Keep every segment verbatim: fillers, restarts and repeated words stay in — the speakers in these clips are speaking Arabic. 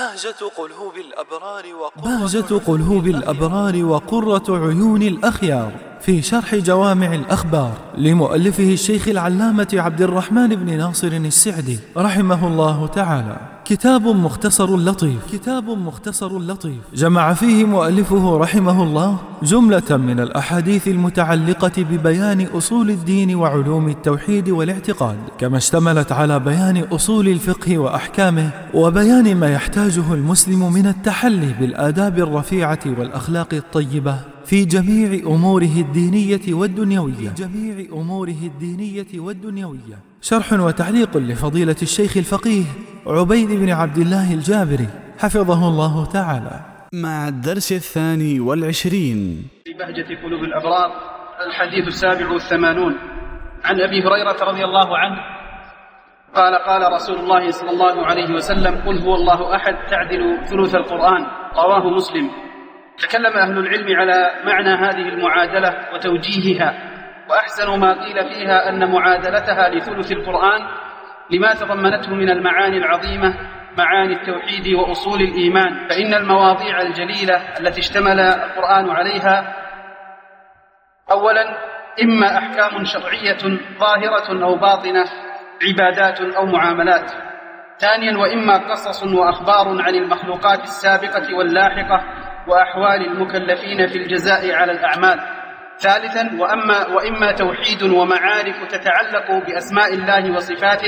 بهجة قلوب الأبرار بهجة قلوب الأبرار وقرة عيون الأخيار في شرح جوامع الأخبار لمؤلفه الشيخ العلامة عبد الرحمن بن ناصر السعدي رحمه الله تعالى. كتاب مختصر لطيف كتاب مختصر لطيف جمع فيه مؤلفه رحمه الله جملة من الأحاديث المتعلقة ببيان أصول الدين وعلوم التوحيد والاعتقاد، كما اشتملت على بيان أصول الفقه وأحكامه وبيان ما يحتاجه المسلم من التحلي بالآداب الرفيعة والأخلاق الطيبة في جميع أموره الدينية والدنيوية في جميع أموره الدينية والدنيوية. شرح وتعليق لفضيلة الشيخ الفقيه عبيد بن عبد الله الجابري حفظه الله تعالى، مع الدرس الثاني والعشرين في بهجة قلوب الأبرار. الحديث السابع والثمانون عن أبي هريرة رضي الله عنه قال قال رسول الله صلى الله عليه وسلم: قل هو الله أحد تعدل ثلث القرآن. رواه مسلم. تكلم أهل العلم على معنى هذه المعادلة وتوجيهها، وأحسن ما قيل فيها أن معادلتها لثلث القرآن لما تضمنته من المعاني العظيمة، معاني التوحيد وأصول الإيمان. فإن المواضيع الجليلة التي اشتمل القرآن عليها أولا إما أحكام شرعية ظاهرة أو باطنة، عبادات أو معاملات. ثانيا وإما قصص وأخبار عن المخلوقات السابقة واللاحقة وأحوال المكلفين في الجزاء على الأعمال. ثالثا وأما وإما توحيد ومعارف تتعلق بأسماء الله وصفاته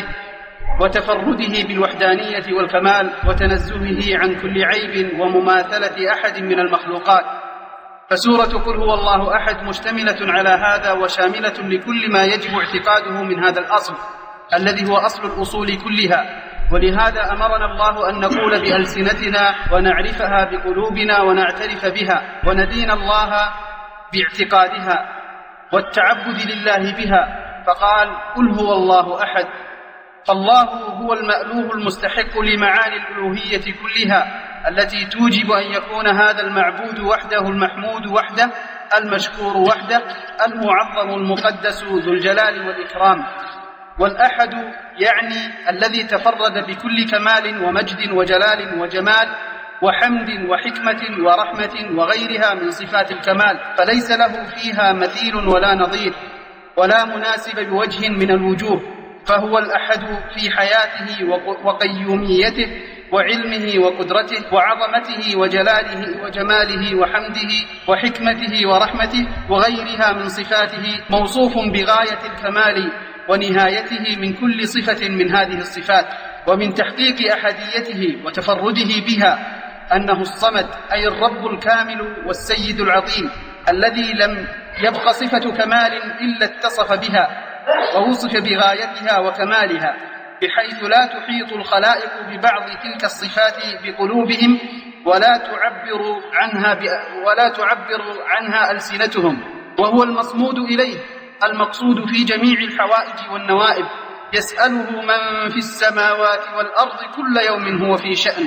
وتفرده بالوحدانية والكمال وتنزهه عن كل عيب ومماثلة أحد من المخلوقات. فسورة قل هو الله أحد مشتملة على هذا وشاملة لكل ما يجب اعتقاده من هذا الأصل الذي هو أصل الأصول كلها. ولهذا أمرنا الله أن نقول بألسنتنا ونعرفها بقلوبنا ونعترف بها وندين الله باعتقادها والتعبد لله بها. فقال: قل هو الله أحد. فالله هو المألوه المستحق لمعاني الألوهية كلها التي توجب أن يكون هذا المعبود وحده، المحمود وحده، المشكور وحده، المعظم المقدس ذو الجلال والإكرام. والأحد يعني الذي تفرد بكل كمال ومجد وجلال وجمال وحمد وحكمة ورحمة وغيرها من صفات الكمال، فليس له فيها مثيل ولا نظير ولا مناسب بوجه من الوجوه. فهو الأحد في حياته وقيوميته وعلمه وقدرته وعظمته وجلاله وجماله وحمده وحكمته ورحمته وغيرها من صفاته، موصوف بغاية الكمال ونهايته من كل صفة من هذه الصفات. ومن تحقيق أحديته وتفرده بها أنه الصمد، أي الرب الكامل والسيد العظيم الذي لم يبق صفة كمال إلا اتصف بها ووصف بغايتها وكمالها، بحيث لا تحيط الخلائق ببعض تلك الصفات بقلوبهم ولا تعبر عنها ولا تعبر عنها ألسنتهم. وهو المصمود إليه المقصود في جميع الحوائج والنوائب، يسأله من في السماوات والأرض كل يوم هو في شأن.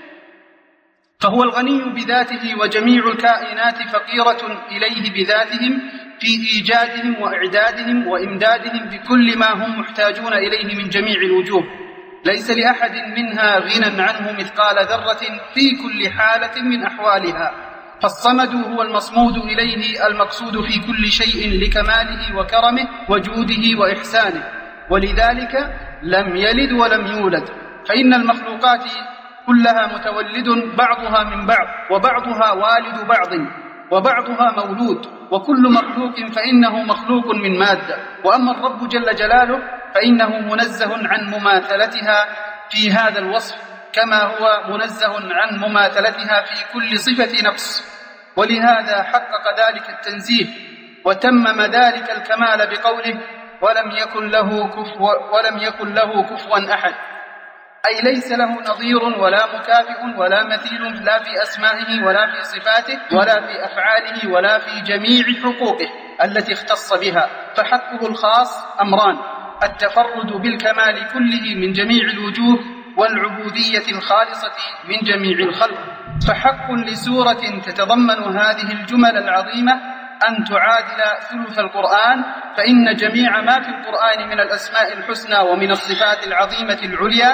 فهو الغني بذاته وجميع الكائنات فقيرة إليه بذاتهم في إيجادهم وإعدادهم وإمدادهم بكل ما هم محتاجون إليه من جميع الوجوه، ليس لأحد منها غنى عنه مثقال ذرة في كل حالة من أحوالها. فالصمد هو المصمود إليه المقصود في كل شيء لكماله وكرمه وجوده وإحسانه، ولذلك لم يلد ولم يولد. فإن المخلوقات كلها متولد بعضها من بعض، وبعضها والد بعض، وبعضها مولود، وكل مخلوق فإنه مخلوق من مادة. وأما الرب جل جلاله فإنه منزه عن مماثلتها في هذا الوصف، كما هو منزه عن مماثلتها في كل صفة نقص. ولهذا حقق ذلك التنزيه وتمم ذلك الكمال بقوله: ولم يكن له كفوا ولم يكن له كفوا أحد، أي ليس له نظير ولا مكافئ ولا مثيل، لا في أسمائه ولا في صفاته ولا في أفعاله ولا في جميع حقوقه التي اختص بها. فحقه الخاص أمران: التفرد بالكمال كله من جميع الوجوه، والعبودية الخالصة من جميع الخلق. فحق لسورة تتضمن هذه الجمل العظيمة أن تعادل ثلث القرآن، فإن جميع ما في القرآن من الأسماء الحسنى ومن الصفات العظيمة العليا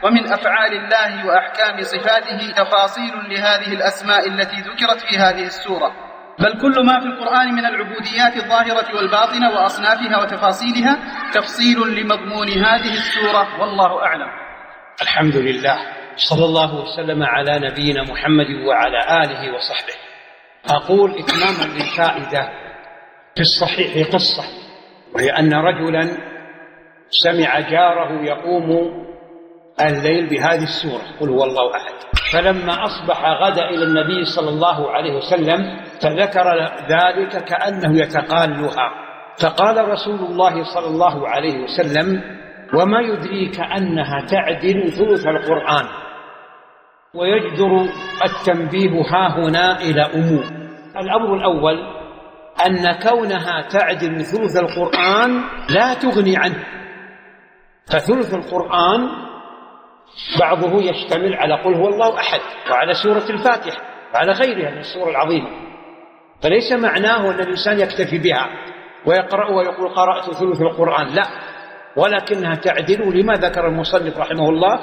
ومن أفعال الله وأحكام صفاته تفاصيل لهذه الأسماء التي ذكرت في هذه السورة، بل كل ما في القرآن من العبوديات الظاهرة والباطنة وأصنافها وتفاصيلها تفصيل لمضمون هذه السورة، والله أعلم. الحمد لله، صلى الله وسلم على نبينا محمد وعلى آله وصحبه. أقول إتماما للفائدة في الصحيح قصة، وهي أن رجلا سمع جاره يقوم الليل بهذه السورة قل هو الله أحد، فلما أصبح غدا إلى النبي صلى الله عليه وسلم فذكر ذلك كأنه يتقالها، فقال رسول الله صلى الله عليه وسلم وما يدريك أنها تعدل ثلث القرآن. ويجدر التنبيه ها هنا إلى أمور. الأمر الأول أن كونها تعدل ثلث القرآن لا تغني عنه، فثلث القرآن بعضه يشتمل على قل هو الله أحد وعلى سورة الفاتحة وعلى غيرها من السور العظيمة، فليس معناه أن الإنسان يكتفي بها ويقرأ ويقول قرأت ثلث القرآن، لا، ولكنها تعدل لما ذكر المصنف رحمه الله،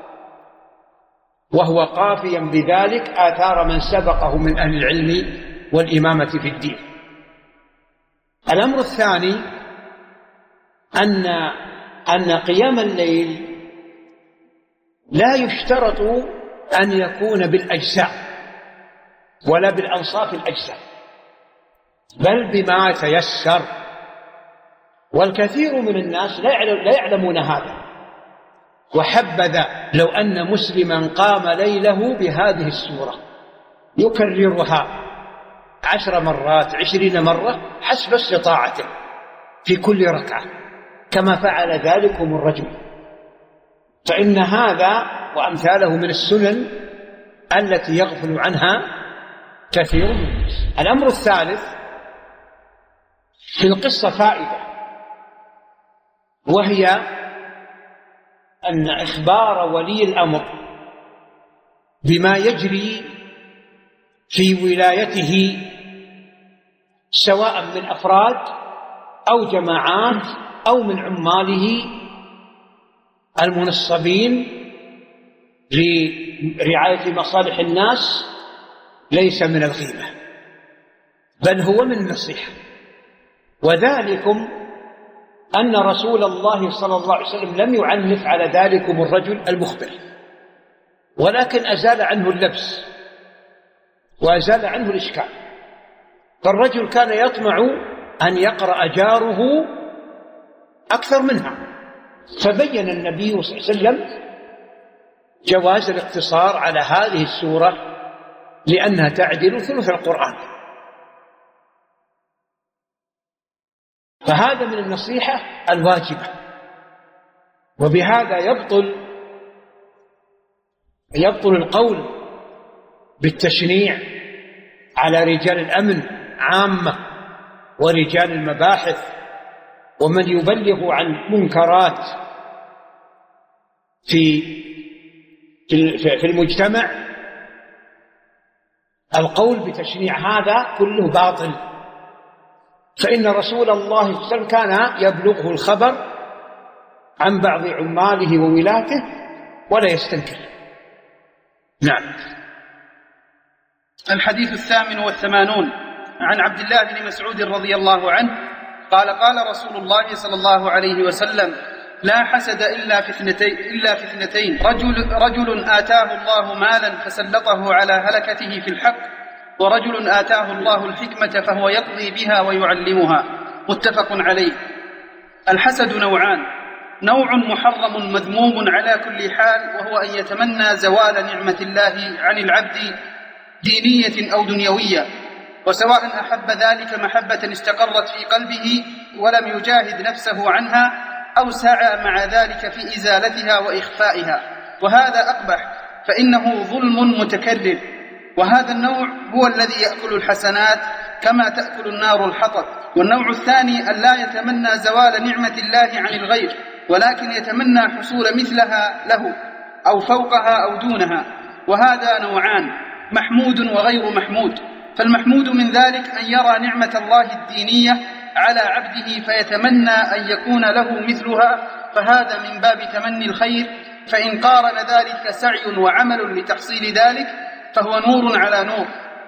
وهو قافيا بذلك آثار من سبقه من أهل العلم والإمامة في الدين. الأمر الثاني أن أن قيام الليل لا يشترط أن يكون بالأجزاء ولا بالأنصاف الأجزاء، بل بما تيسر، والكثير من الناس لا يعلمون هذا. وحبذا لو أن مسلما قام ليله بهذه السورة يكررها عشر مرات عشرين مرة حسب استطاعته في كل ركعة، كما فعل ذلكم الرجل، فإن هذا وأمثاله من السنن التي يغفل عنها كثير من الناس. الأمر الثالث في القصة فائدة، وهي أن إخبار ولي الأمر بما يجري في ولايته سواء من أفراد أو جماعات أو من عماله المنصبين لرعاية مصالح الناس ليس من الغيبة، بل هو من النصيحة. وذلكم أن رسول الله صلى الله عليه وسلم لم يعنف على ذلكم الرجل المخبر، ولكن أزال عنه اللبس وأزال عنه الإشكال. فالرجل كان يطمع أن يقرأ جاره أكثر منها، فبين النبي صلى الله عليه وسلم جواز الاقتصار على هذه السورة لأنها تعدل ثلث القرآن. فهذا من النصيحة الواجبة، وبهذا يبطل يبطل القول بالتشنيع على رجال الأمن عامة ورجال المباحث ومن يبلغ عن منكرات في في المجتمع. القول بتشنيع هذا كله باطل، فإن رسول الله صلى الله عليه وسلم كان يبلغه الخبر عن بعض عماله وولاته ولا يستنكر. نعم. الحديث الثامن والثمانون عن عبد الله بن مسعود رضي الله عنه قال قال رسول الله صلى الله عليه وسلم لا حسد إلا في اثنتين, إلا في اثنتين رجل, رجل آتاه الله مالا فسلطه على هلكته في الحق، ورجل آتاه الله الحكمة فهو يقضي بها ويعلمها. متفق عليه. الحسد نوعان: نوع محرم مذموم على كل حال، وهو أن يتمنى زوال نعمة الله عن العبد دينية أو دنيوية، وسواء أحب ذلك محبة استقرت في قلبه ولم يجاهد نفسه عنها، أو سعى مع ذلك في إزالتها وإخفائها، وهذا أقبح، فإنه ظلم متكرر. وهذا النوع هو الذي يأكل الحسنات كما تأكل النار الحطب. والنوع الثاني أن لا يتمنى زوال نعمة الله عن الغير، ولكن يتمنى حصول مثلها له أو فوقها أو دونها. وهذا نوعان: محمود وغير محمود. فالمحمود من ذلك أن يرى نعمة الله الدينية على عبده فيتمنى أن يكون له مثلها، فهذا من باب تمني الخير فإن قارن ذلك سعي وعمل لتحصيل ذلك فهو نور على نور.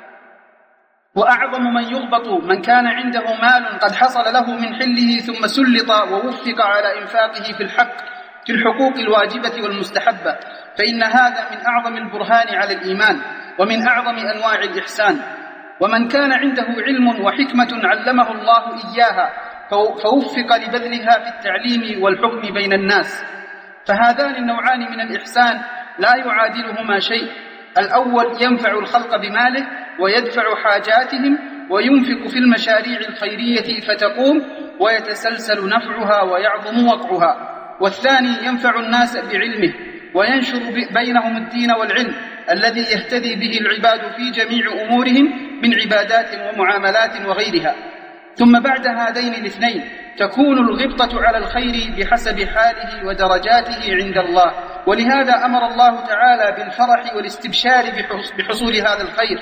وأعظم من يغبط من كان عنده مال قد حصل له من حله ثم سلط ووفق على إنفاقه في الحق في الحقوق الواجبة والمستحبة، فإن هذا من أعظم البرهان على الإيمان ومن أعظم أنواع الإحسان. ومن كان عنده علم وحكمة علمه الله إياها فوفق لبذلها في التعليم والحكم بين الناس، فهذان النوعان من الإحسان لا يعادلهما شيء. الأول ينفع الخلق بماله ويدفع حاجاتهم وينفق في المشاريع الخيرية فتقوم ويتسلسل نفعها ويعظم وقعها. والثاني ينفع الناس بعلمه وينشر بينهم الدين والعلم الذي يهتدي به العباد في جميع أمورهم من عبادات ومعاملات وغيرها. ثم بعد هذين الاثنين تكون الغبطة على الخير بحسب حاله ودرجاته عند الله، ولهذا أمر الله تعالى بالفرح والاستبشار بحصول هذا الخير،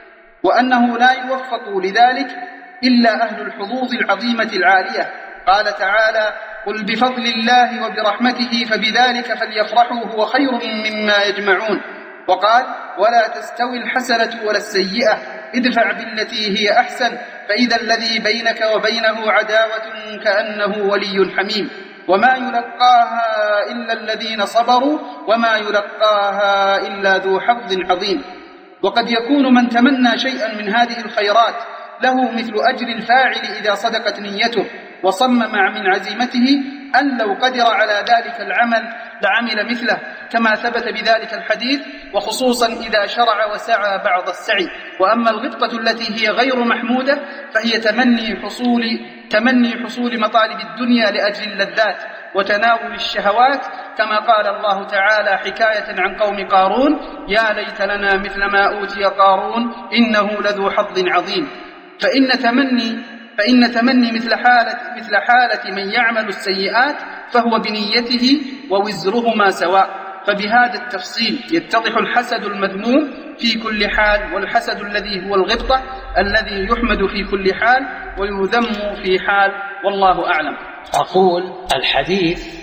وأنه لا يوفق لذلك إلا أهل الحظوظ العظيمة العالية. قال تعالى: قل بفضل الله وبرحمته فبذلك فليفرحوا هو خير مما يجمعون. وقال: ولا تستوي الحسنة ولا السيئة ادفع بالتي هي أحسن فإذا الذي بينك وبينه عداوة كأنه ولي حميم وما يلقاها إلا الذين صبروا وما يلقاها إلا ذو حظ عظيم. وقد يكون من تمنى شيئا من هذه الخيرات له مثل أجر الفاعل إذا صدقت نيته وصمم من عزيمته أن لو قدر على ذلك العمل لعمل مثله، كما ثبت بذلك الحديث، وخصوصا إذا شرع وسعى بعض السعي. وأما الغبطة التي هي غير محمودة فهي تمني حصول تمني حصول مطالب الدنيا لأجل اللذات وتناول الشهوات، كما قال الله تعالى حكاية عن قوم قارون: يا ليت لنا مثل ما أوتي قارون إنه لذو حظ عظيم. فإن تمني فإن تمني مثل حالة مثل حالة من يعمل السيئات فهو بنيته ووزرهما سواء. فبهذا التفصيل يتضح الحسد المذموم في كل حال، والحسد الذي هو الغبطة الذي يحمد في كل حال ويذم في حال، والله أعلم. أقول الحديث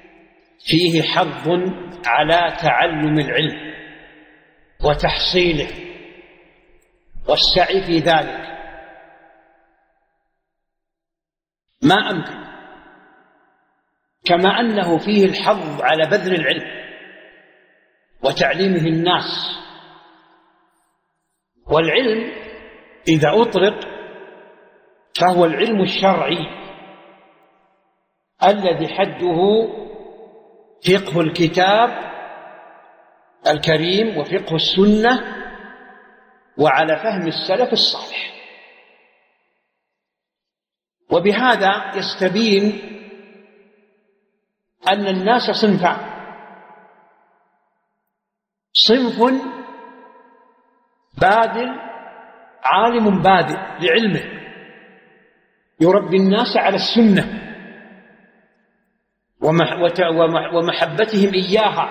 فيه حظ على تعلم العلم وتحصيله والسعي في ذلك، ما أمكن، كما أنه فيه الحظ على بذل العلم وتعليمه الناس. والعلم إذا أطلق فهو العلم الشرعي الذي حده فقه الكتاب الكريم وفقه السنة وعلى فهم السلف الصالح. وبهذا يستبين أن الناس صنفان: صنف باذل عالم باذل لعلمه يربي الناس على السنة ومحبتهم إياها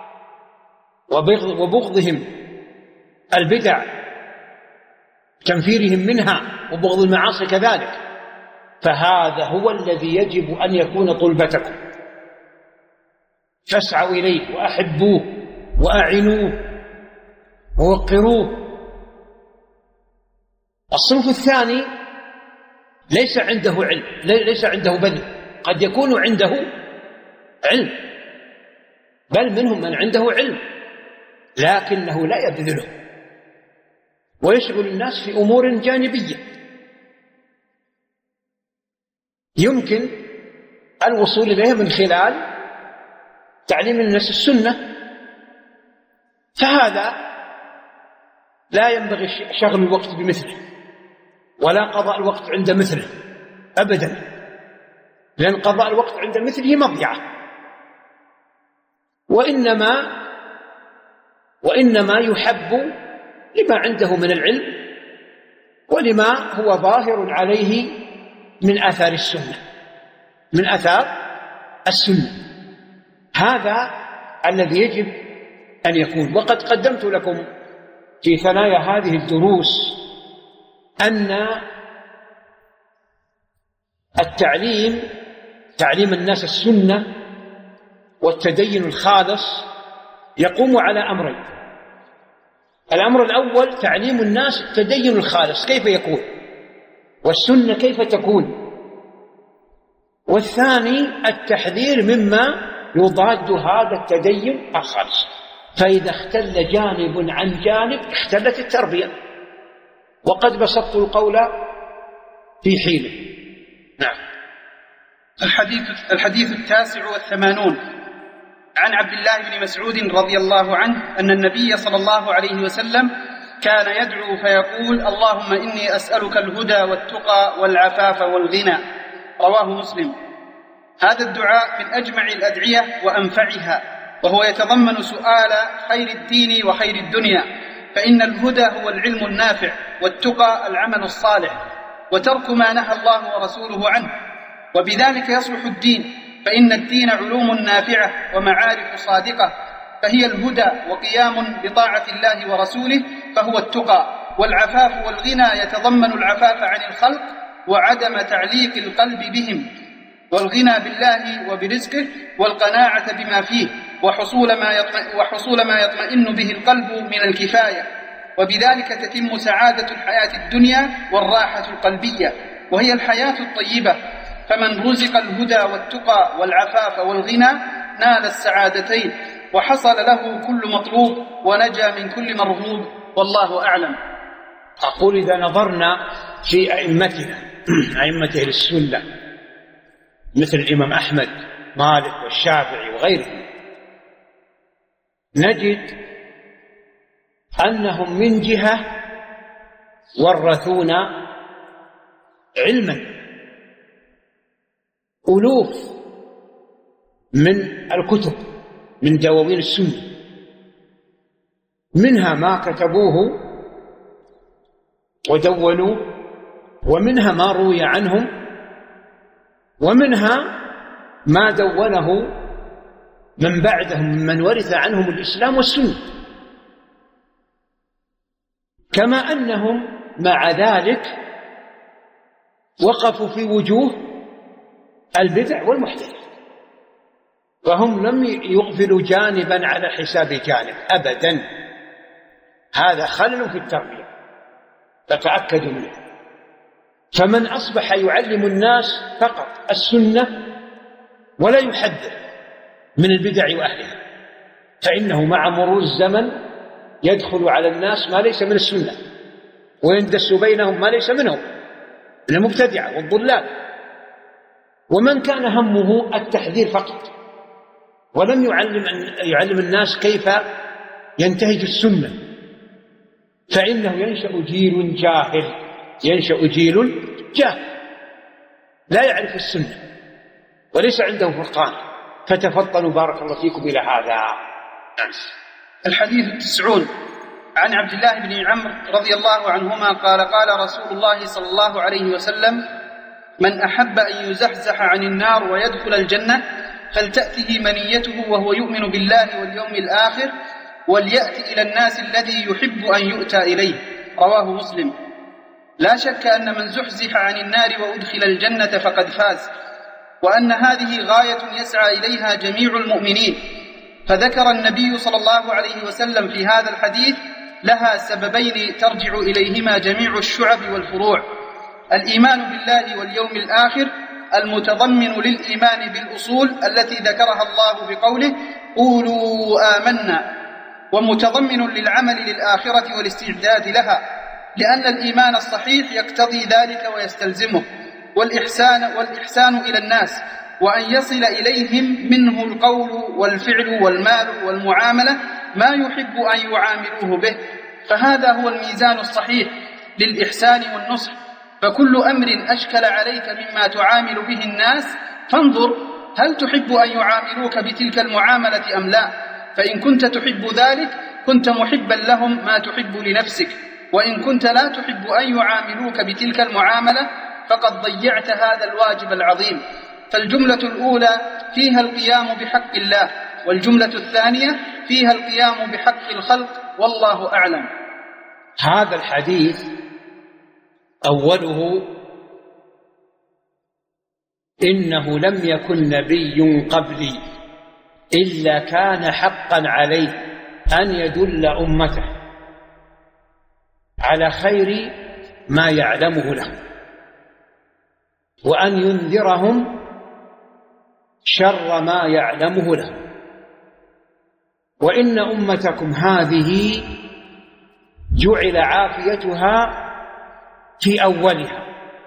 وبغضهم البدع، تنفيرهم منها وبغض المعاصي كذلك. فهذا هو الذي يجب أن يكون طلبتكم، فاسعوا إليه وأحبوه وأعنوه ووقروه. الصنف الثاني ليس عنده علم، ليس عنده بذل، قد يكون عنده علم، بل منهم من عنده علم لكنه لا يبذله ويشغل الناس في أمور جانبية يمكن الوصول إليها من خلال تعليم الناس السنة. فهذا لا ينبغي شغل الوقت بمثله ولا قضاء الوقت عند مثله أبدا، لأن قضاء الوقت عند مثله مضيعة. وإنما وإنما يحب لما عنده من العلم ولما هو ظاهر عليه من آثار السنة من آثار السنة هذا الذي يجب أن يكون. وقد قدمت لكم في ثنايا هذه الدروس أن التعليم تعليم الناس السنة والتدين الخالص يقوم على أمرين. الأمر الأول تعليم الناس التدين الخالص كيف يكون، والسنة كيف تكون. والثاني التحذير مما يضاد هذا التدين الخالص. فإذا اختل جانب عن جانب اختلت التربية. وقد بسطت القول في حينه. نعم. الحديث الحديث التاسع والثمانون عن عبد الله بن مسعود رضي الله عنه أن النبي صلى الله عليه وسلم كان يدعو فيقول: اللهم إني أسألك الهدى والتقى والعفاف والغنى. رواه مسلم. هذا الدعاء من أجمع الأدعية وأنفعها، وهو يتضمن سؤال خير الدين وخير الدنيا، فإن الهدى هو العلم النافع، والتقى العمل الصالح، وترك ما نهى الله ورسوله عنه، وبذلك يصلح الدين، فإن الدين علوم نافعة ومعارف صادقة، فهي الهدى وقيام بطاعة الله ورسوله فهو التقى. والعفاف والغنى يتضمن العفاف عن الخلق وعدم تعليق القلب بهم، والغنى بالله وبرزقه، والقناعة بما فيه، وحصول ما يطمئن, وحصول ما يطمئن به القلب من الكفاية، وبذلك تتم سعادة الحياة الدنيا والراحة القلبية، وهي الحياة الطيبة. فمن رزق الهدى والتقى والعفاف والغنى نال السعادتين، وحصل له كل مطلوب، ونجا من كل مرغوب، والله أعلم. أقول إذا نظرنا في أئمتنا أئمة أهل السنة مثل الإمام أحمد مالك والشافعي وغيرهم، نجد أنهم من جهة ورثونا علما، ألوف من الكتب من دواوين السنة، منها ما كتبوه ودونوا، ومنها ما روي عنهم، ومنها ما دونه من بعدهم من ورث عنهم الإسلام والسنة. كما أنهم مع ذلك وقفوا في وجوه البدع والمحدثات، فهم لم يغفلوا جانبا على حساب جانب أبدا. هذا خلل في التربية فتأكدوا منه. فمن أصبح يعلم الناس فقط السنة ولا يحذر من البدع وأهلها، فإنه مع مرور الزمن يدخل على الناس ما ليس من السنة، ويندس بينهم ما ليس منهم من المبتدعة والضلال. ومن كان همه التحذير فقط ولم يعلم, يعلم الناس كيف ينتهج السنة، فإنه ينشأ جيل جاهل ينشأ جيل جاهل لا يعرف السنة وليس عنده فرقان. فتفضلوا بارك الله فيكم إلى هذا. الحديث التسعون عن عبد الله بن عمرو رضي الله عنهما قال: قال رسول الله صلى الله عليه وسلم: من أحب أن يزحزح عن النار ويدخل الجنة فلتأته منيته وهو يؤمن بالله واليوم الآخر، وليأتي إلى الناس الذي يحب أن يؤتى إليه. رواه مسلم. لا شك أن من زحزح عن النار وأدخل الجنة فقد فاز، وأن هذه غاية يسعى إليها جميع المؤمنين. فذكر النبي صلى الله عليه وسلم في هذا الحديث لها سببين ترجع إليهما جميع الشعب والفروع: الإيمان بالله واليوم الآخر المتضمن للإيمان بالأصول التي ذكرها الله بقوله: قولوا آمنا، ومتضمن للعمل للآخرة والاستعداد لها، لأن الإيمان الصحيح يقتضي ذلك ويستلزمه، والإحسان, والإحسان إلى الناس، وأن يصل إليهم منه القول والفعل والمال والمعاملة ما يحب أن يعاملوه به. فهذا هو الميزان الصحيح للإحسان والنصح. فكل أمر أشكل عليك مما تعامل به الناس فانظر هل تحب أن يعاملوك بتلك المعاملة أم لا. فإن كنت تحب ذلك كنت محبا لهم ما تحب لنفسك، وإن كنت لا تحب أن يعاملوك بتلك المعاملة فقد ضيعت هذا الواجب العظيم. فالجملة الأولى فيها القيام بحق الله، والجملة الثانية فيها القيام بحق الخلق، والله أعلم. هذا الحديث أوله: إنه لم يكن نبي قبلي إلا كان حقا عليه أن يدل أمته على خير ما يعلمه له، وأن ينذرهم شر ما يعلمه له. وإن أمتكم هذه جعل عافيتها في أولها،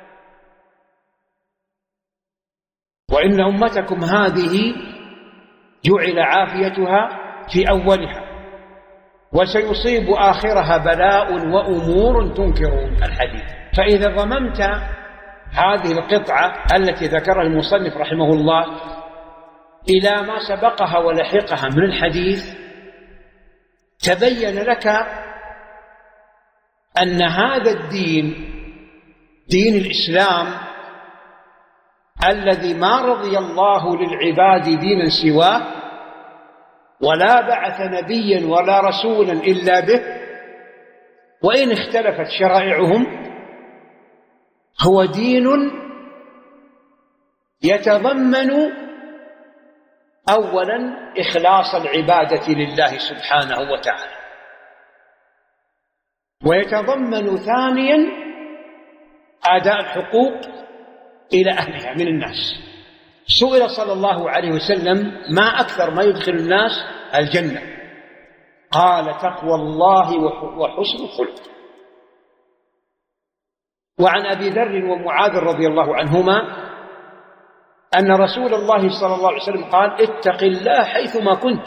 وإن أمتكم هذه جعل عافيتها في أولها وسيصيب آخرها بلاء وأمور تنكرون الحديث. فإذا ضممت هذه القطعة التي ذكرها المصنف رحمه الله إلى ما سبقها ولحقها من الحديث، تبين لك أن هذا الدين، دين الإسلام الذي ما رضي الله للعباد دينا سواه، ولا بعث نبيا ولا رسولا إلا به، وإن اختلفت شرائعهم، هو دين يتضمن أولا إخلاص العبادة لله سبحانه وتعالى، ويتضمن ثانيا أداء الحقوق إلى أهلها من الناس. سئل صلى الله عليه وسلم ما أكثر ما يدخل الناس الجنة؟ قال تقوى الله وحسن الخلق. وعن أبي ذر ومعاذ رضي الله عنهما أن رسول الله صلى الله عليه وسلم قال اتق الله حيثما كنت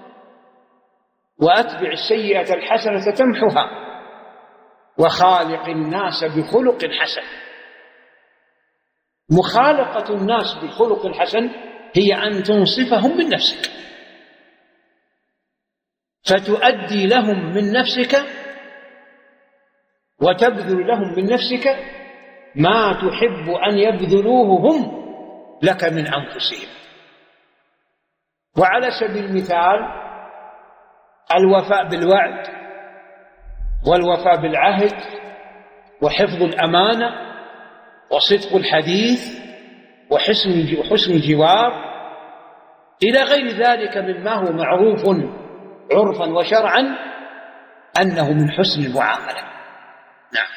وأتبع السيئة الحسنة تمحها وخالق الناس بخلق حسن. مخالقة الناس بالخلق الحسن هي أن تنصفهم من نفسك، فتؤدي لهم من نفسك وتبذل لهم من نفسك ما تحب أن يبذلوه هم لك من أنفسهم. وعلى سبيل المثال الوفاء بالوعد والوفاء بالعهد وحفظ الأمانة وصدق الحديث وحسن الجوار إلى غير ذلك مما هو معروف عرفا وشرعا أنه من حسن المعاملة. نعم.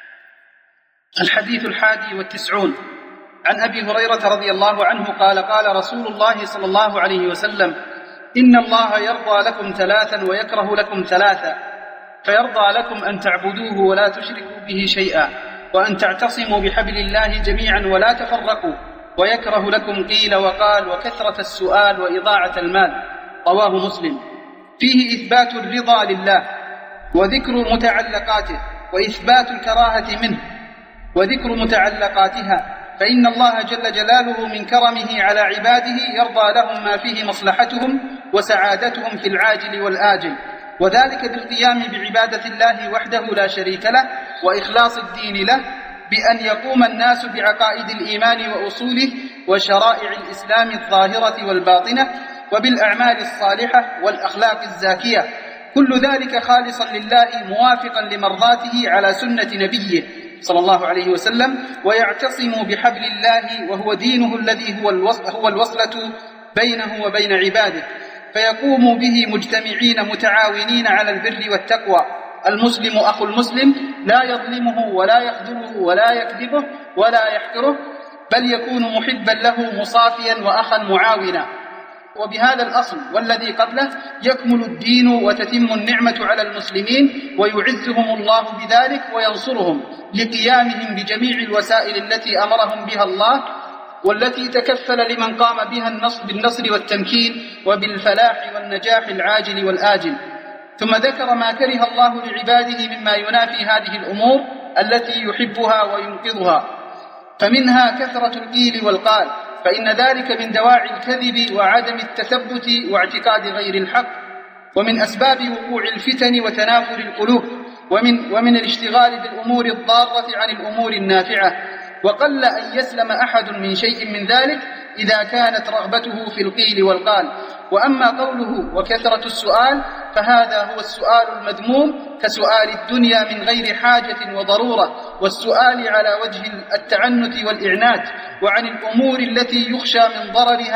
الحديث الحادي والتسعون عن أبي هريرة رضي الله عنه قال قال رسول الله صلى الله عليه وسلم إن الله يرضى لكم ثلاثا ويكره لكم ثلاثا، فيرضى لكم أن تعبدوه ولا تشركوا به شيئا، وأن تعتصموا بحبل الله جميعا ولا تفرقوا، ويكره لكم قيل وقال وكثرة السؤال وإضاعة المال. رواه مسلم. فيه إثبات الرضا لله وذكر متعلقاته، وإثبات الكراهة منه وذكر متعلقاتها، فإن الله جل جلاله من كرمه على عباده يرضى لهم ما فيه مصلحتهم وسعادتهم في العاجل والآجل، وذلك بالقيام بعبادة الله وحده لا شريك له وإخلاص الدين له، بأن يقوم الناس بعقائد الإيمان وأصوله وشرائع الإسلام الظاهرة والباطنة، وبالأعمال الصالحة والأخلاق الزاكية، كل ذلك خالصا لله موافقا لمرضاته على سنة نبيه صلى الله عليه وسلم، ويعتصموا بحبل الله وهو دينه الذي هو هو الوصلة بينه وبين عباده، فيقوموا به مجتمعين متعاونين على البر والتقوى. المسلم أخو المسلم لا يظلمه ولا يخذله ولا يكذبه ولا يحقره، بل يكون محبا له مصافيا وأخا معاونا. وبهذا الأصل والذي قبله يكمل الدين وتتم النعمة على المسلمين، ويعزهم الله بذلك وينصرهم لقيامهم بجميع الوسائل التي أمرهم بها الله، والتي تكفل لمن قام بها النصر بالنصر والتمكين وبالفلاح والنجاح العاجل والآجل. ثم ذكر ما كره الله لعباده مما ينافي هذه الأمور التي يحبها وينقذها، فمنها كثرة القيل والقال، فإن ذلك من دواعي الكذب وعدم التثبت واعتقاد غير الحق، ومن أسباب وقوع الفتن وتنافر القلوب، ومن, ومن الاشتغال بالأمور الضارة عن الأمور النافعة. وقل أن يسلم أحد من شيء من ذلك إذا كانت رغبته في القيل والقال. وأما قوله وكثرة السؤال فهذا هو السؤال المذموم كسؤال الدنيا من غير حاجة وضرورة، والسؤال على وجه التعنت والإعنات، وعن الأمور التي يخشى من ضررها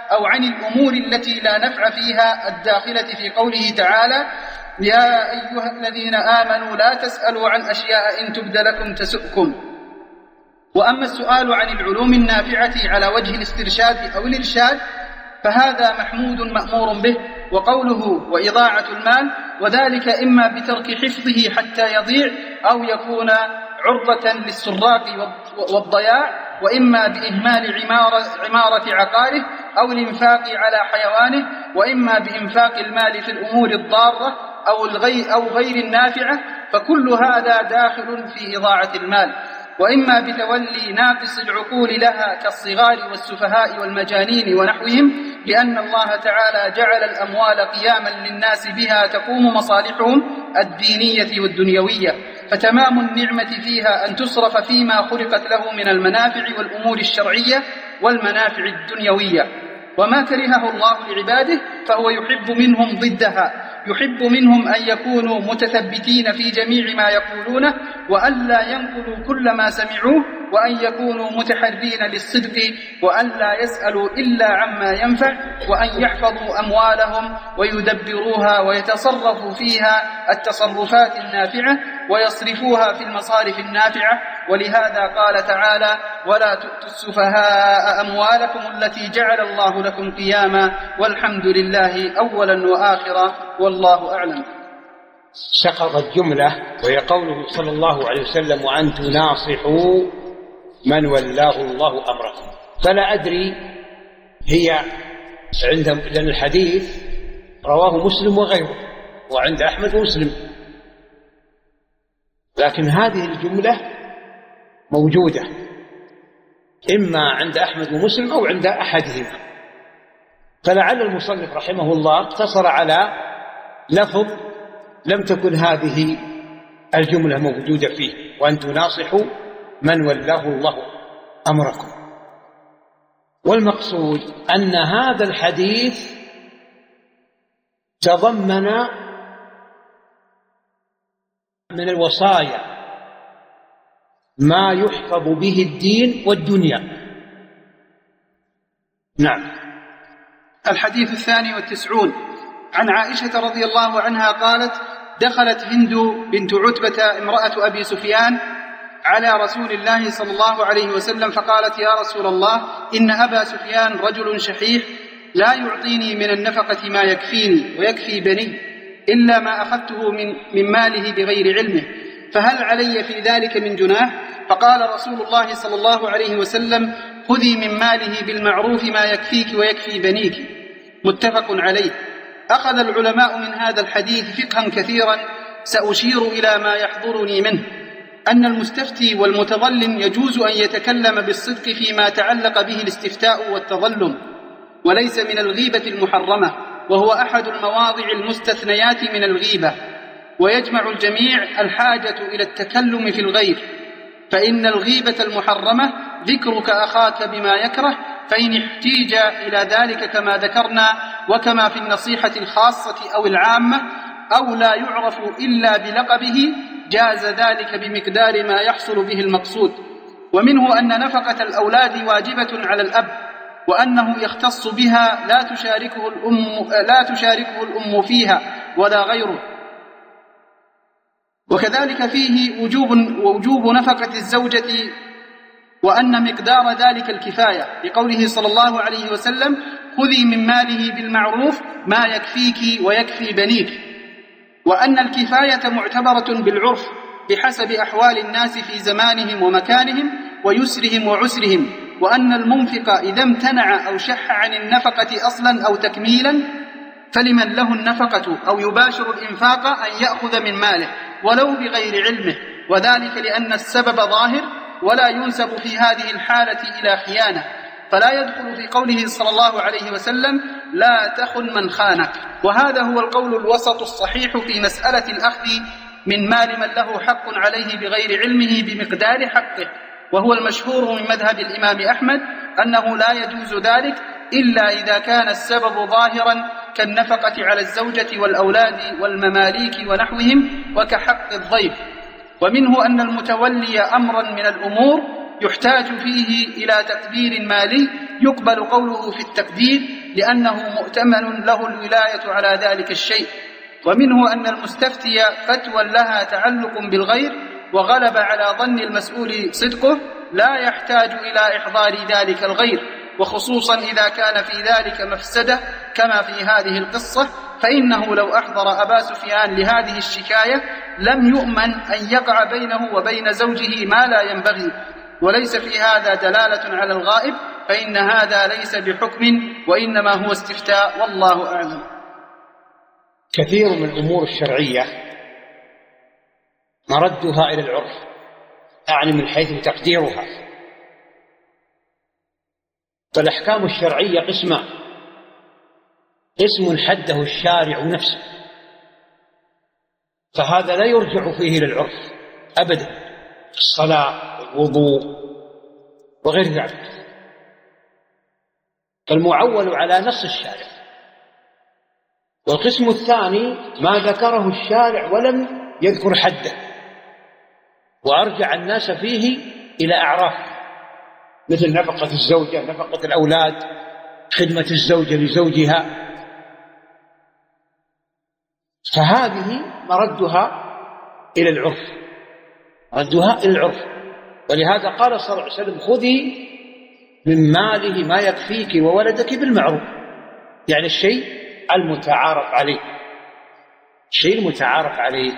أو عن الأمور التي لا نفع فيها الداخلة في قوله تعالى: يا أيها الذين آمنوا لا تسألوا عن أشياء إن تبد لكم تسؤكم. وأما السؤال عن العلوم النافعة على وجه الاسترشاد أو الإرشاد فهذا محمود مأمور به. وقوله وإضاعة المال، وذلك إما بترك حفظه حتى يضيع أو يكون عرضة للسراق والضياع، وإما بإهمال عمارة, عمارة عقاره أو الإنفاق على حيوانه، وإما بإنفاق المال في الأمور الضارة أو, الغي أو غير النافعة، فكل هذا داخل في إضاعة المال. وإما بتولي ناقص العقول لها كالصغار والسفهاء والمجانين ونحوهم، لأن الله تعالى جعل الأموال قياما للناس بها تقوم مصالحهم الدينية والدنيوية، فتمام النعمة فيها أن تصرف فيما خلقت له من المنافع والأمور الشرعية والمنافع الدنيوية. وما كرهه الله لعباده فهو يحب منهم ضدها، يحب منهم أن يكونوا متثبتين في جميع ما يقولونه، وأن لا ينقلوا كل ما سمعوه، وأن يكونوا متحرين للصدق، وأن لا يسألوا إلا عما ينفع، وأن يحفظوا أموالهم ويدبروها ويتصرفوا فيها التصرفات النافعة ويصرفوها في المصارف النافعة. ولهذا قال تعالى: ولا تؤتوا السفهاء أموالكم التي جعل الله لكم قياما والحمد لله أولا وآخرا والله أعلم. سقطت جملة وهي قوله صلى الله عليه وسلم: وأن تناصحوا من ولاه الله أمركم. فلا أدري هي عندهم، لأن الحديث رواه مسلم وغيره وعند أحمد ومسلم، لكن هذه الجملة موجودة إما عند أحمد ومسلم أو عند أحدهما، فلعل المصنف رحمه الله اقتصر على لفظ لم تكن هذه الجملة موجودة فيه: وأن تناصحوا من ولاه الله أمركم. والمقصود أن هذا الحديث تضمن من الوصايا ما يحفظ به الدين والدنيا. نعم. الحديث الثاني والتسعون عن عائشة رضي الله عنها قالت: دخلت هند بنت عتبة امرأة أبي سفيان على رسول الله صلى الله عليه وسلم فقالت: يا رسول الله، إن أبا سفيان رجل شحيح لا يعطيني من النفقة ما يكفيني ويكفي بني إلا ما أخذته من, من ماله بغير علمه، فهل علي في ذلك من جناح؟ فقال رسول الله صلى الله عليه وسلم: خذي من ماله بالمعروف ما يكفيك ويكفي بنيك. متفق عليه. أخذ العلماء من هذا الحديث فقها كثيرا سأشير إلى ما يحضرني منه: أن المستفتي والمتظلم يجوز أن يتكلم بالصدق فيما تعلق به الاستفتاء والتظلم، وليس من الغيبة المحرمة، وهو أحد المواضع المستثنيات من الغيبة، ويجمع الجميع الحاجة إلى التكلم في الغير، فإن الغيبة المحرمة ذكرك أخاك بما يكره، فإن احتيج إلى ذلك كما ذكرنا وكما في النصيحة الخاصة أو العامة أو لا يعرف إلا بلقبه جاز ذلك بمقدار ما يحصل به المقصود. ومنه أن نفقة الأولاد واجبة على الأب، وأنه يختص بها لا تشاركه الأم, لا تشاركه الأم فيها ولا غيره. وكذلك فيه وجوب, وجوب نفقة الزوجة، وأن مقدار ذلك الكفاية، بقوله صلى الله عليه وسلم: خذي من ماله بالمعروف ما يكفيك ويكفي بنيك. وأن الكفاية معتبرة بالعرف بحسب أحوال الناس في زمانهم ومكانهم ويسرهم وعسرهم، وأن المنفق إذا امتنع أو شح عن النفقة أصلا أو تكميلا فلمن له النفقة أو يباشر الإنفاق أن يأخذ من ماله ولو بغير علمه، وذلك لأن السبب ظاهر ولا ينسب في هذه الحالة إلى خيانة، فلا يدخل في قوله صلى الله عليه وسلم: لا تخن من خانك. وهذا هو القول الوسط الصحيح في مسألة الأخذ من مال من له حق عليه بغير علمه بمقدار حقه، وهو المشهور من مذهب الإمام أحمد أنه لا يجوز ذلك إلا إذا كان السبب ظاهرا كالنفقة على الزوجة والأولاد والمماليك ونحوهم، وكحق الضيف. ومنه أن المتولي أمرا من الأمور يحتاج فيه إلى تقدير مالي يقبل قوله في التقدير لأنه مؤتمن له الولاية على ذلك الشيء. ومنه أن المستفتي فتوى لها تعلق بالغير وغلب على ظن المسؤول صدقه لا يحتاج إلى إحضار ذلك الغير، وخصوصا إذا كان في ذلك مفسدة كما في هذه القصة، فإنه لو أحضر أبا سفيان لهذه الشكاية لم يؤمن أن يقع بينه وبين زوجه ما لا ينبغي، وليس في هذا دلالة على الغائب، فإن هذا ليس بحكم وإنما هو استفتاء، والله أعلم. كثير من الأمور الشرعية مردها إلى العرف، أعني من حيث تقديرها. فالأحكام الشرعية قسمان: قسم حده الشارع نفسه، فهذا لا يرجع فيه إلى العرف أبدا، الصلاة والوضوء وغير ذلك، فالمعول على نص الشارع. والقسم الثاني ما ذكره الشارع ولم يذكر حده، وأرجع الناس فيه إلى أعراف، مثل نفقة الزوجة، نفقة الأولاد، خدمة الزوجة لزوجها، فهذه مردها إلى العرف، مردها إلى العرف. ولهذا قال صلى الله عليه وسلم: خذي من ماله ما يكفيك وولدك بالمعروف، يعني الشيء المتعارف عليه، الشيء المتعارف عليه.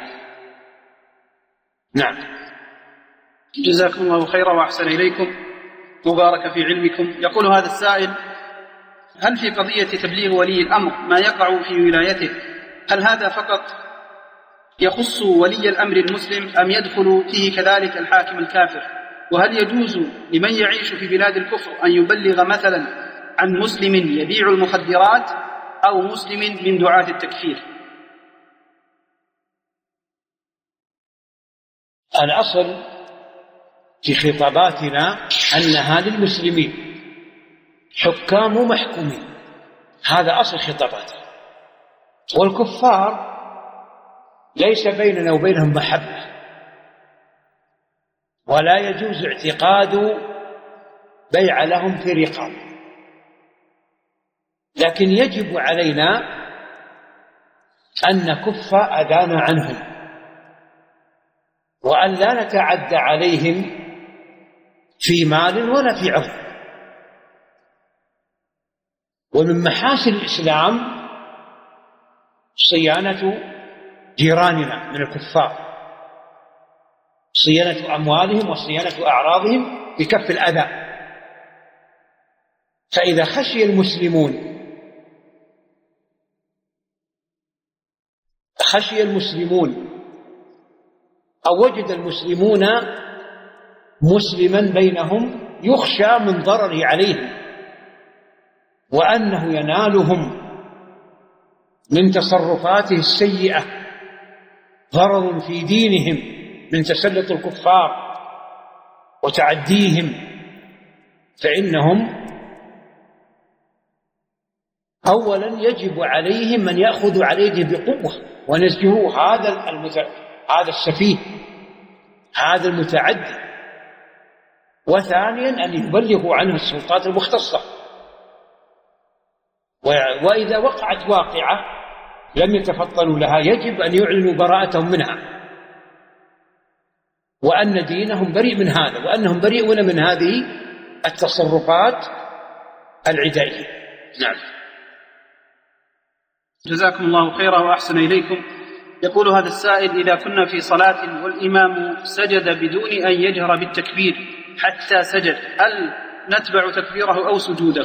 نعم. جزاكم الله خيرا وأحسن إليكم، مبارك في علمكم. يقول هذا السائل: هل في قضية تبليغ ولي الأمر ما يقع في ولايته، هل هذا فقط يخص ولي الأمر المسلم أم يدخل فيه كذلك الحاكم الكافر؟ وهل يجوز لمن يعيش في بلاد الكفر أن يبلغ مثلا عن مسلم يبيع المخدرات أو مسلم من دعاة التكفير؟ الأصل في خطاباتنا أنها للمسلمين، حكام ومحكومين، هذا أصل خطاباتنا. والكفار ليس بيننا وبينهم محبة، ولا يجوز اعتقاد بيع لهم في رقاب، لكن يجب علينا أن نكف أذانا عنهم، وأن لا نتعدى عليهم في مال ولا في عرض. ومن محاسن الإسلام صيانة جيراننا من الكفار، صيانة أموالهم وصيانة أعراضهم بكف الأذى. فإذا خشي المسلمون خشي المسلمون أو وجد المسلمون مسلما بينهم يخشى من ضرره عليهم وأنه ينالهم من تصرفاته السيئة ضرر في دينهم من تسلط الكفار وتعديهم، فإنهم أولا يجب عليهم من يأخذ عليه بقوة ونزجروه هذا المت... هذا السفيه هذا المتعدي، وثانيا أن يبلغوا عنه السلطات المختصة. وإذا وقعت واقعة لم يتفطنوا لها يجب أن يعلنوا براءتهم منها، وأن دينهم بريء من هذا، وأنهم بريئون من هذه التصرفات العدائية. نعم. جزاكم الله خيرا وأحسن إليكم. يقول هذا السائل: إذا كنا في صلاة والإمام سجد بدون أن يجهر بالتكبير حتى سجد، هل نتبع تكبيره أو سجوده؟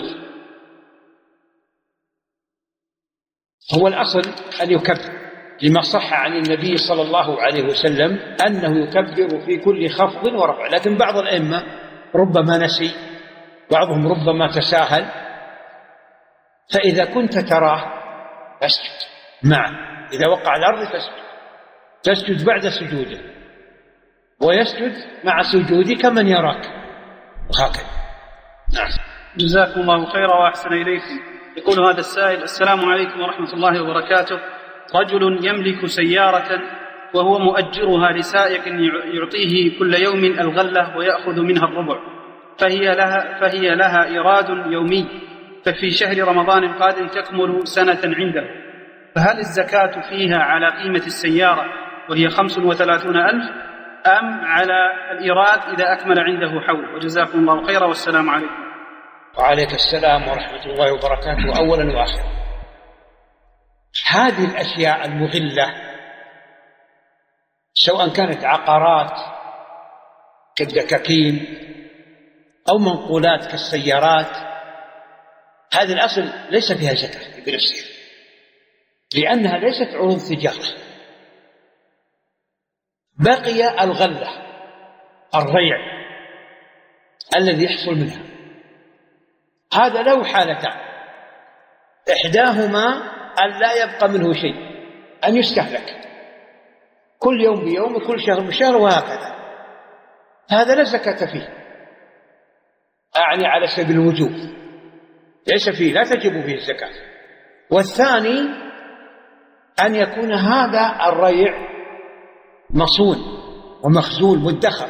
هو الأصل أن يكبر، لما صح عن النبي صلى الله عليه وسلم أنه يكبر في كل خفض ورفع، لكن بعض الأئمة ربما نسي، بعضهم ربما تساهل، فإذا كنت تراه فاسجد معه، إذا وقع على الأرض فاسجد، تسجد بعد سجوده، ويسجد مع سجودك من يراك، وهكذا. نعم. جزاكم الله خيرا وأحسن إليكم. يقول هذا السائل: السلام عليكم ورحمة الله وبركاته. رجل يملك سيارة وهو مؤجرها لسائق يعطيه كل يوم الغلة ويأخذ منها الربع، فهي لها, فهي لها إيراد يومي، ففي شهر رمضان القادم تكمل سنة عنده، فهل الزكاة فيها على قيمة السيارة وهي خمس وثلاثون ألف أم على الإيراد إذا أكمل عنده حول؟ وجزاكم الله خيرا والسلام عليكم. وعليك السلام ورحمة الله وبركاته. أولا وآخرا، هذه الأشياء المغلة سواء كانت عقارات كالدكاكين أو منقولات كالسيارات، هذه الأصل ليس فيها زكاة بنفسها، لأنها ليست عروض تجارة. بقي الغلة الريع الذي يحصل منها، هذا له حالتان: إحداهما أن لا يبقى منه شيء، أن يستهلك كل يوم بيوم وكل شهر بشهر وهكذا، هذا لا زكاة فيه، أعني على سبيل الوجوب، ليس فيه، لا تجب فيه الزكاة. والثاني أن يكون هذا الريع مصون ومخزون مدخر،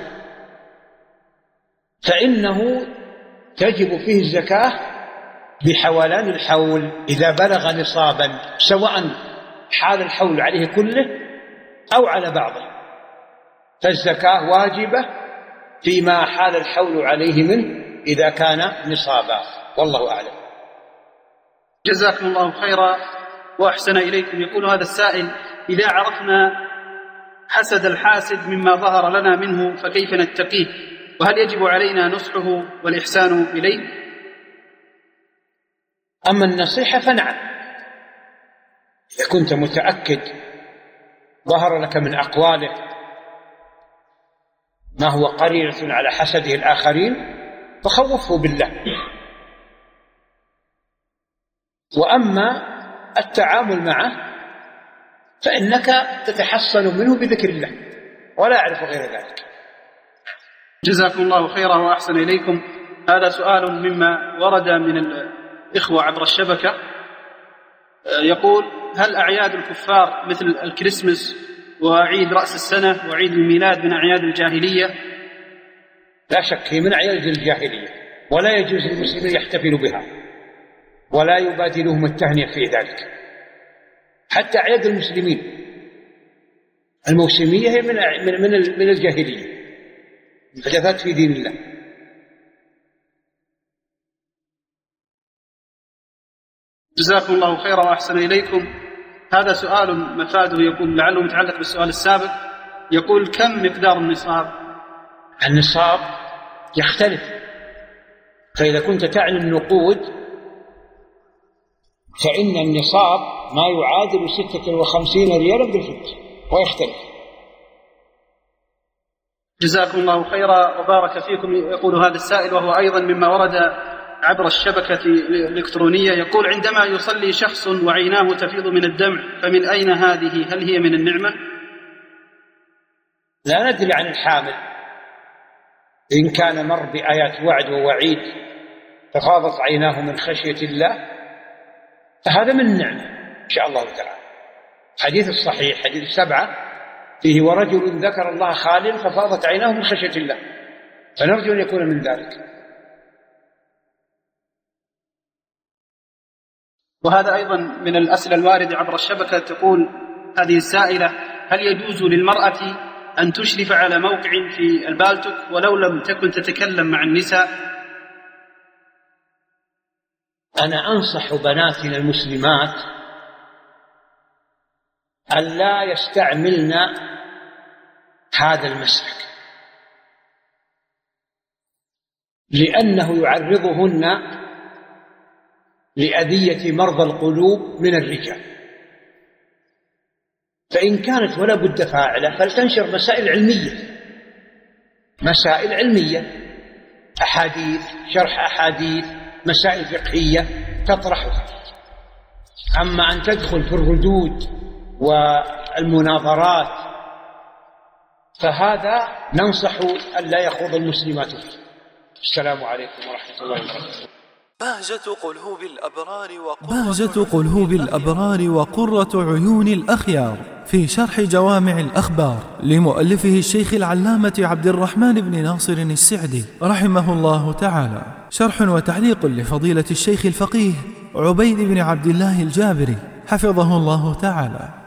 فإنه تجب فيه الزكاة بحولان الحول إذا بلغ نصابا، سواء حال الحول عليه كله أو على بعضه، فالزكاة واجبة فيما حال الحول عليه منه إذا كان نصابا، والله أعلم. جزاكم الله خيرا وأحسن إليكم. يقول هذا السائل: إذا عرفنا حسد الحاسد مما ظهر لنا منه فكيف نتقيه؟ وهل يجب علينا نصحه والإحسان إليه؟ أما النصيحة فنعم، إذا كنت متأكد ظهر لك من أقواله ما هو قرينة على حسده الآخرين فخوفه بالله. وأما التعامل معه فإنك تتحصن منه بذكر الله، ولا أعرف غير ذلك. جزاكم الله خيرا وأحسن إليكم. هذا سؤال مما ورد من الإخوة عبر الشبكة، يقول: هل أعياد الكفار مثل الكريسماس وعيد رأس السنة وعيد الميلاد من أعياد الجاهلية؟ لا شك هي من أعياد الجاهلية، ولا يجوز للمسلمين يحتفلوا بها ولا يبادلهم التهنئة في ذلك. حتى أعياد المسلمين الموسمية هي من من من الجاهلية، محدثات في دين الله. جزاكم الله خيرا وأحسن إليكم. هذا سؤال مفاده يقول لعله متعلق بالسؤال السابق، يقول: كم مقدار النصاب؟ النصاب يختلف، فإذا كنت تعني النقود فإن النصاب ما يعادل ستة وخمسين ريالا بالفضة، ويختلف. جزاكم الله خيرا وبارك فيكم. يقول هذا السائل وهو أيضا مما ورد عبر الشبكة الإلكترونية، يقول: عندما يصلي شخص وعيناه تفيض من الدمع فمن أين هذه؟ هل هي من النعمة؟ لا ندري عن الحامل، إن كان مر بآيات وعد ووعيد ففاضت عيناه من خشية الله فهذا من النعمة إن شاء الله تعالى. حديث الصحيح حديث السبعة فيه: ورجل ذكر الله خاليا ففاضت عيناه من خشية الله، فنرجو أن يكون من ذلك. وهذا أيضا من الأسئلة الواردة عبر الشبكة. تقول هذه السائلة: هل يجوز للمرأة أن تشرف على موقع في البالتوك ولو لم تكن تتكلم مع النساء؟ أنا أنصح بناتنا المسلمات أن لا يستعملن هذا المسلك، لأنه يعرضهن لأذية مرضى القلوب من الرجال. فإن كانت ولا بد فاعلة فلتنشر مسائل علمية، مسائل علمية، أحاديث، شرح أحاديث، مسائل فقهية تطرحها. أما أن تدخل في الردود والمناظرات فهذا ننصح أن لا يخوض المسلمات فيه. السلام عليكم ورحمة الله وبركاته. بهجة قلوب الأبرار بهجة قلوب الأبرار وقرة عيون الأخيار في شرح جوامع الأخبار لمؤلفه الشيخ العلامة عبد الرحمن بن ناصر السعدي رحمه الله تعالى. شرح وتعليق لفضيلة الشيخ الفقيه عبيد بن عبد الله الجابري حفظه الله تعالى.